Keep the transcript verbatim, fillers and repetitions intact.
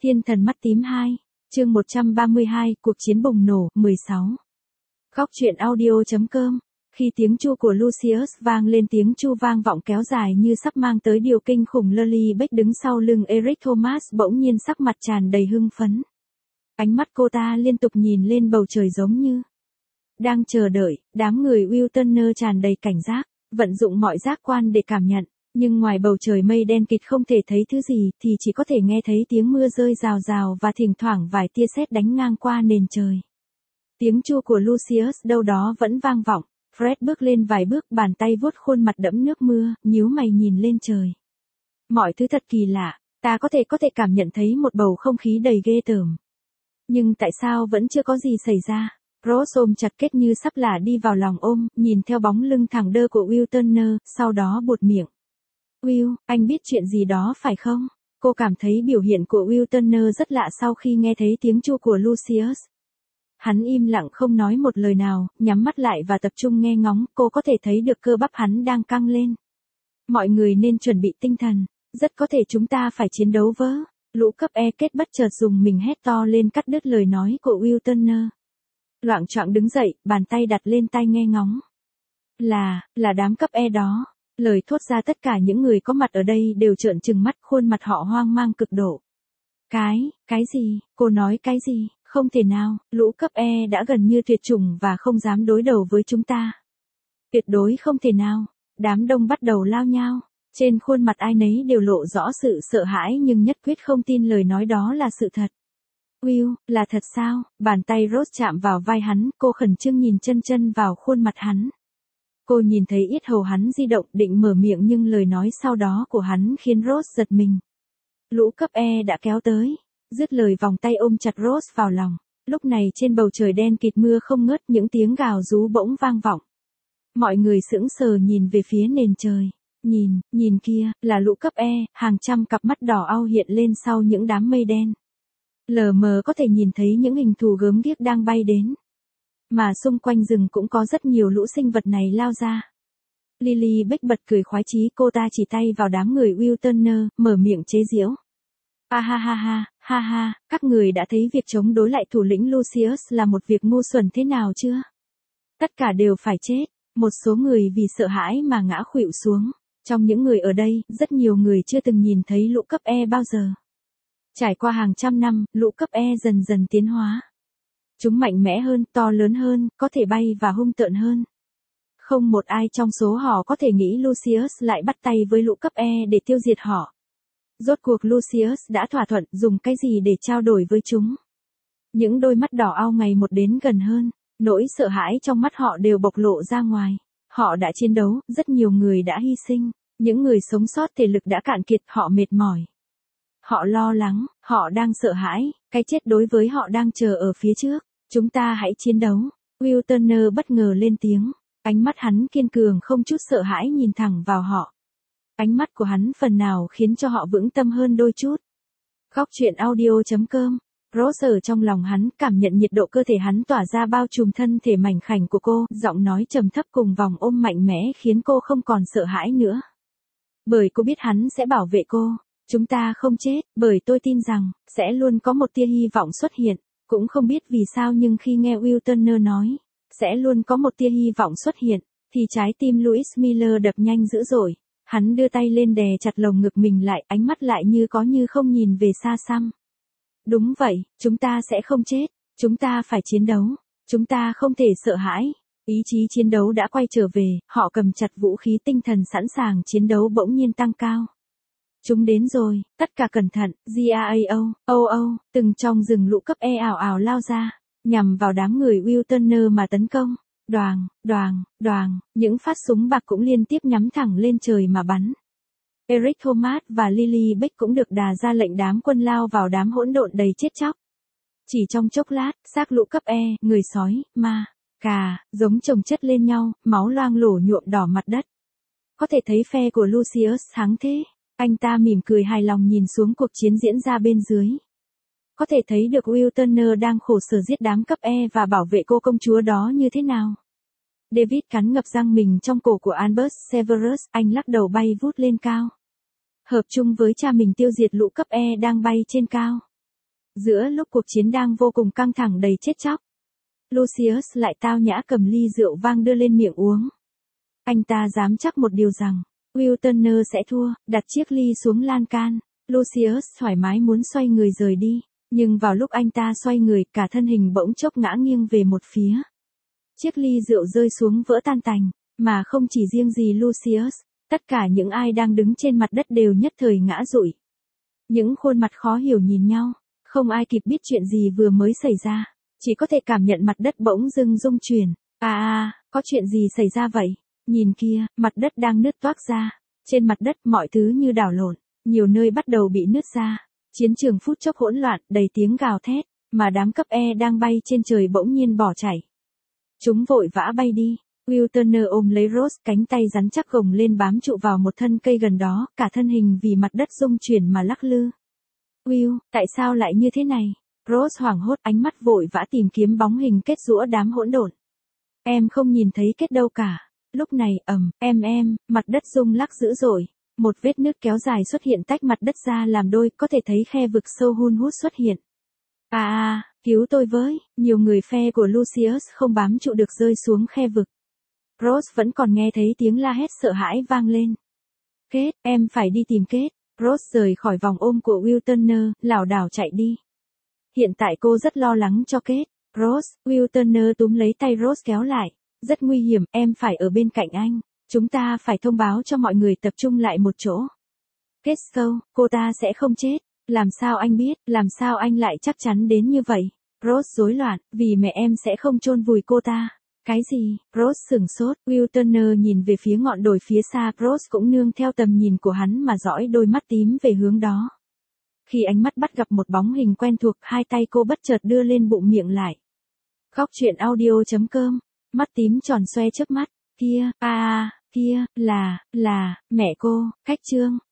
Thiên thần mắt tím hai, chương một trăm ba mươi hai, cuộc chiến bùng nổ, mười sáu. Góc truyện audio chấm com. Khi tiếng chu của Lucius vang lên, tiếng chu vang vọng kéo dài như sắp mang tới điều kinh khủng. Lily Beck đứng sau lưng Eric Thomas bỗng nhiên sắc mặt tràn đầy hưng phấn. Ánh mắt cô ta liên tục nhìn lên bầu trời giống như đang chờ đợi. Đám người Will Turner tràn đầy cảnh giác, vận dụng mọi giác quan để cảm nhận. Nhưng ngoài bầu trời mây đen kịt không thể thấy thứ gì, thì chỉ có thể nghe thấy tiếng mưa rơi rào rào và thỉnh thoảng vài tia sét đánh ngang qua nền trời. Tiếng chu của Lucius đâu đó vẫn vang vọng. Fred bước lên vài bước, bàn tay vuốt khuôn mặt đẫm nước mưa, nhíu mày nhìn lên trời. Mọi thứ thật kỳ lạ, ta có thể có thể cảm nhận thấy một bầu không khí đầy ghê tởm. Nhưng tại sao vẫn chưa có gì xảy ra? Rose ôm chặt Kết như sắp lả đi vào lòng ôm, nhìn theo bóng lưng thẳng đơ của Will Turner, sau đó buột miệng. Will, anh biết chuyện gì đó phải không? Cô cảm thấy biểu hiện của Will Turner rất lạ sau khi nghe thấy tiếng chu của Lucius. Hắn im lặng không nói một lời nào, nhắm mắt lại và tập trung nghe ngóng. Cô có thể thấy được cơ bắp hắn đang căng lên. Mọi người nên chuẩn bị tinh thần, rất có thể chúng ta phải chiến đấu vớ. Lũ cấp E. Kết bất chợt dùng mình hét to lên cắt đứt lời nói của Will Turner. Loạng choạng đứng dậy, bàn tay đặt lên tai nghe ngóng. Là, là đám cấp E đó. Lời thốt ra tất cả những người có mặt ở đây đều trợn trừng mắt, khuôn mặt họ hoang mang cực độ. Cái, cái gì, cô nói cái gì, không thể nào, lũ cấp E đã gần như tuyệt chủng và không dám đối đầu với chúng ta. Tuyệt đối không thể nào, đám đông bắt đầu lao nhao, trên khuôn mặt ai nấy đều lộ rõ sự sợ hãi nhưng nhất quyết không tin lời nói đó là sự thật. Will, là thật sao? Bàn tay Rose chạm vào vai hắn, cô khẩn trương nhìn chân chân vào khuôn mặt hắn. Cô nhìn thấy yết hầu hắn di động, định mở miệng nhưng lời nói sau đó của hắn khiến Rose giật mình. Lũ cấp E đã kéo tới. Dứt lời vòng tay ôm chặt Rose vào lòng. Lúc này trên bầu trời đen kịt mưa không ngớt, những tiếng gào rú bỗng vang vọng. Mọi người sững sờ nhìn về phía nền trời. Nhìn, nhìn kia, là lũ cấp E, hàng trăm cặp mắt đỏ au hiện lên sau những đám mây đen. Lờ mờ có thể nhìn thấy những hình thù gớm ghiếc đang bay đến. Mà xung quanh rừng cũng có rất nhiều lũ sinh vật này lao ra. Lily Beck bật cười khoái chí, cô ta chỉ tay vào đám người Will Turner, mở miệng chế giễu. Ha ha ha ha, ha ha, các người đã thấy việc chống đối lại thủ lĩnh Lucius là một việc ngu xuẩn thế nào chưa? Tất cả đều phải chết, một số người vì sợ hãi mà ngã khuỵu xuống. Trong những người ở đây, rất nhiều người chưa từng nhìn thấy lũ cấp E bao giờ. Trải qua hàng trăm năm, lũ cấp E dần dần tiến hóa. Chúng mạnh mẽ hơn, to lớn hơn, có thể bay và hung tợn hơn. Không một ai trong số họ có thể nghĩ Lucius lại bắt tay với lũ cấp E để tiêu diệt họ. Rốt cuộc Lucius đã thỏa thuận dùng cái gì để trao đổi với chúng. Những đôi mắt đỏ au ngày một đến gần hơn, nỗi sợ hãi trong mắt họ đều bộc lộ ra ngoài. Họ đã chiến đấu, rất nhiều người đã hy sinh, những người sống sót thể lực đã cạn kiệt, họ mệt mỏi. Họ lo lắng, họ đang sợ hãi, cái chết đối với họ đang chờ ở phía trước. Chúng ta hãy chiến đấu. Will Turner bất ngờ lên tiếng. Ánh mắt hắn kiên cường không chút sợ hãi nhìn thẳng vào họ. Ánh mắt của hắn phần nào khiến cho họ vững tâm hơn đôi chút. Góc truyện audio chấm com. Rose ở trong lòng hắn, cảm nhận nhiệt độ cơ thể hắn tỏa ra bao trùm thân thể mảnh khảnh của cô. Giọng nói trầm thấp cùng vòng ôm mạnh mẽ khiến cô không còn sợ hãi nữa. Bởi cô biết hắn sẽ bảo vệ cô. Chúng ta không chết, bởi tôi tin rằng, sẽ luôn có một tia hy vọng xuất hiện. Cũng không biết vì sao nhưng khi nghe Will Turner nói, sẽ luôn có một tia hy vọng xuất hiện, thì trái tim Louis Miller đập nhanh dữ dội. Hắn đưa tay lên đè chặt lồng ngực mình lại, ánh mắt lại như có như không nhìn về xa xăm. Đúng vậy, chúng ta sẽ không chết, chúng ta phải chiến đấu, chúng ta không thể sợ hãi. Ý chí chiến đấu đã quay trở về, họ cầm chặt vũ khí, tinh thần sẵn sàng chiến đấu bỗng nhiên tăng cao. Chúng đến rồi, tất cả cẩn thận, Gao, ô ô, từng trong rừng lũ cấp E ảo ảo lao ra, nhằm vào đám người Will Turner mà tấn công. Đoàng, đoàng, đoàng, những phát súng bạc cũng liên tiếp nhắm thẳng lên trời mà bắn. Eric Thomas và Lily Beck cũng được đà ra lệnh đám quân lao vào đám hỗn độn đầy chết chóc. Chỉ trong chốc lát, xác lũ cấp E, người sói, ma, cà, giống chồng chất lên nhau, máu loang lổ nhuộm đỏ mặt đất. Có thể thấy phe của Lucius thắng thế. Anh ta mỉm cười hài lòng nhìn xuống cuộc chiến diễn ra bên dưới. Có thể thấy được Will Turner đang khổ sở giết đám cấp E và bảo vệ cô công chúa đó như thế nào. David cắn ngập răng mình trong cổ của Albus Severus, anh lắc đầu bay vút lên cao. Hợp chung với cha mình tiêu diệt lũ cấp E đang bay trên cao. Giữa lúc cuộc chiến đang vô cùng căng thẳng đầy chết chóc, Lucius lại tao nhã cầm ly rượu vang đưa lên miệng uống. Anh ta dám chắc một điều rằng, Will Turner sẽ thua, đặt chiếc ly xuống lan can. Lucius thoải mái muốn xoay người rời đi, nhưng vào lúc anh ta xoay người, cả thân hình bỗng chốc ngã nghiêng về một phía. Chiếc ly rượu rơi xuống vỡ tan tành, mà không chỉ riêng gì Lucius, tất cả những ai đang đứng trên mặt đất đều nhất thời ngã rụi. Những khuôn mặt khó hiểu nhìn nhau, không ai kịp biết chuyện gì vừa mới xảy ra, chỉ có thể cảm nhận mặt đất bỗng dưng rung chuyển. À à, có chuyện gì xảy ra vậy? Nhìn kia, mặt đất đang nứt toác ra. Trên mặt đất mọi thứ như đảo lộn, nhiều nơi bắt đầu bị nứt ra. Chiến trường phút chốc hỗn loạn, đầy tiếng gào thét, mà đám cấp E đang bay trên trời bỗng nhiên bỏ chạy. Chúng vội vã bay đi. Will Turner ôm lấy Rose, cánh tay rắn chắc gồng lên bám trụ vào một thân cây gần đó, cả thân hình vì mặt đất rung chuyển mà lắc lư. Will, tại sao lại như thế này? Rose hoảng hốt, ánh mắt vội vã tìm kiếm bóng hình kết giữa đám hỗn độn. Em không nhìn thấy kết đâu cả. Lúc này, ầm, em em, mặt đất rung lắc dữ dội. Một vết nứt kéo dài xuất hiện tách mặt đất ra làm đôi, có thể thấy khe vực sâu hun hút xuất hiện. À à, cứu tôi với, nhiều người phe của Lucius không bám trụ được rơi xuống khe vực. Rose vẫn còn nghe thấy tiếng la hét sợ hãi vang lên. Kết, em phải đi tìm Kết. Rose rời khỏi vòng ôm của Will Turner, lảo đảo chạy đi. Hiện tại cô rất lo lắng cho Kết. Rose, Will Turner túm lấy tay Rose kéo lại. Rất nguy hiểm, em phải ở bên cạnh anh. Chúng ta phải thông báo cho mọi người tập trung lại một chỗ. Kết sâu, cô ta sẽ không chết. Làm sao anh biết, làm sao anh lại chắc chắn đến như vậy? Rose rối loạn, vì mẹ em sẽ không chôn vùi cô ta. Cái gì? Rose sửng sốt, Will Turner nhìn về phía ngọn đồi phía xa, Rose cũng nương theo tầm nhìn của hắn mà dõi đôi mắt tím về hướng đó. Khi ánh mắt bắt gặp một bóng hình quen thuộc, hai tay cô bất chợt đưa lên bụng miệng lại. Góc truyện audio chấm com, mắt tím tròn xoe trước mắt, kia, a à, kia, là, là, mẹ cô, Khách Trương.